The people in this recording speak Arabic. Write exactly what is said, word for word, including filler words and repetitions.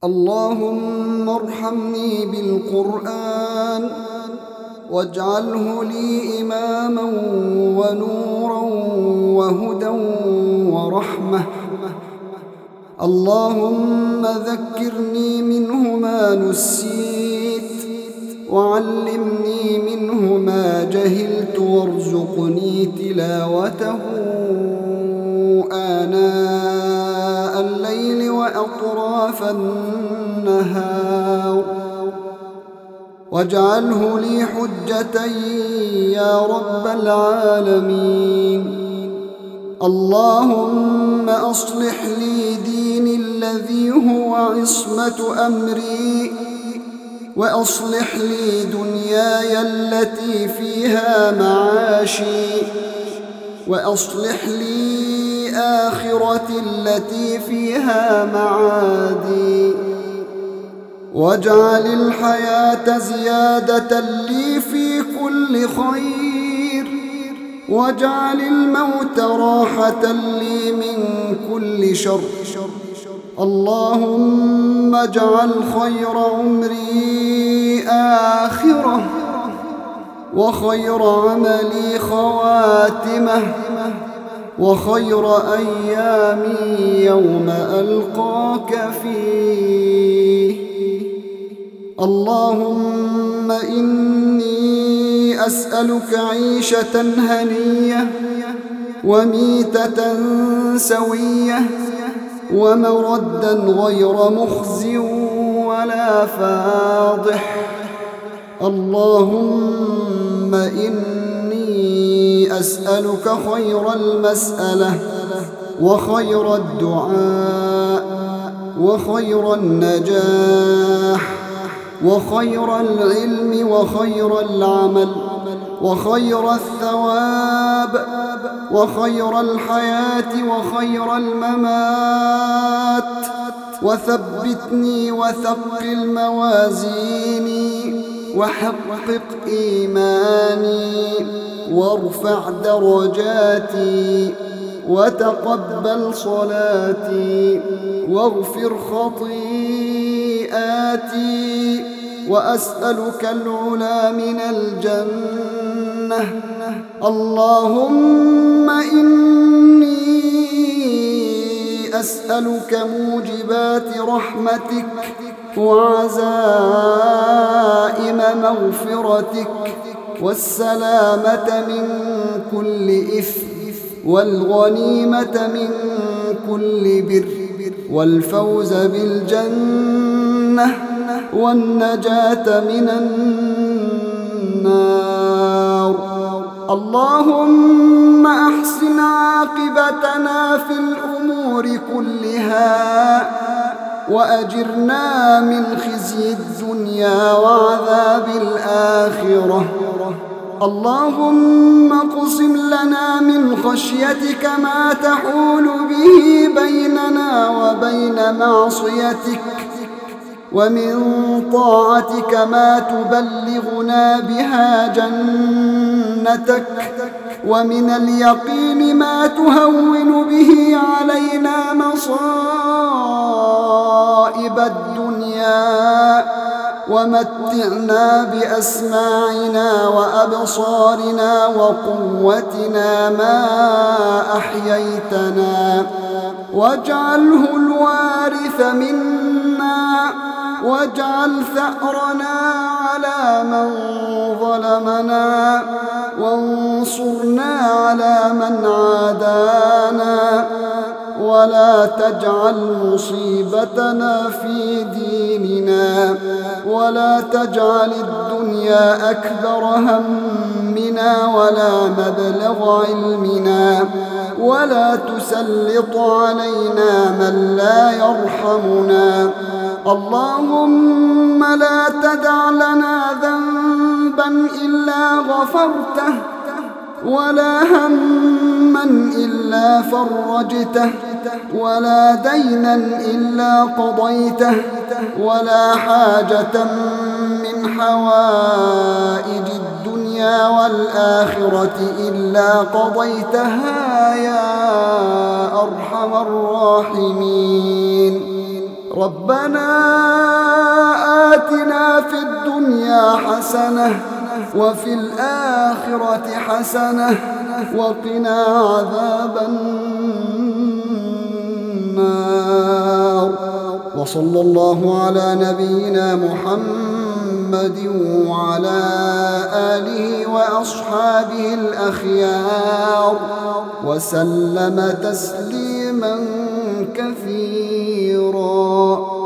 اللهم ارحمني بالقرآن واجعله لي إماما ونورا وهدى ورحمة. اللهم ذكرني منه ما نسيت وعلمني منه ما جهلت وارزقني تلاوته آناء الليل وأطراف النهار واجعله لي حجة يا رب العالمين. اللهم أصلح لي ديني الذي هو عصمة أمري وأصلح لي دنياي التي فيها معاشي وأصلح لي آخرتي التي فيها معادي واجعل الحياة زيادة لي في كل خير واجعل الموت راحة لي من كل شر. اللهم اجعل خير عمري آخرة وخير عملي خواتمة وخير أيامي يوم ألقاك فيه. اللهم إني أسألك عيشة هنية وميتة سوية ومردا غير مخز ولا فاضح. اللهم إني أسألك خير المسألة وخير الدعاء وخير النجاح وخير العلم وخير العمل وخير الثواب وخير الحياة وخير الممات. وثبتني وثقل موازيني وحقق إيماني وارفع درجاتي وتقبل صلاتي واغفر خطيئاتي وأسألك العلا من الجنة. اللهم إني أسألك موجبات رحمتك وعزائم مغفرتك والسلامة من كل إثم والغنيمة من كل بر والفوز بالجنة والنجاة من النار. اللهم أحسن عاقبتنا في الأمور كلها وأجرنا من خزي الدنيا وعذاب الآخرة. اللهم اقسم لنا من خشيتك ما تحول به بيننا وبين معصيتك ومن طاعتك ما تبلغنا بها جنتك ومن اليقين ما تهون به علينا مصائب الدنيا ومتعنا بأسماعنا وأبصارنا وقوتنا ما أحييتنا واجعله الوارث منا واجعل ثأرنا على من ظلمنا وانصرنا على من عادانا ولا تجعل مصيبتنا في ديننا ولا تجعل الدنيا أكبر همنا ولا مبلغ علمنا ولا تسلط علينا من لا يرحمنا. اللهم لا تدع لنا ذنبا إلا غفرته ولا هما إلا فرجته ولا دينا إلا قضيته ولا حاجة من حوائج الدنيا والآخرة إلا قضيتها يا أرحم الراحمين. ربنا آتنا في الدنيا حسنة وفي الآخرة حسنة وقنا عذاب النار. وصلى الله على نبينا محمد وعلى آله وأصحابه الأخيار وسلم تسليما كثيرا.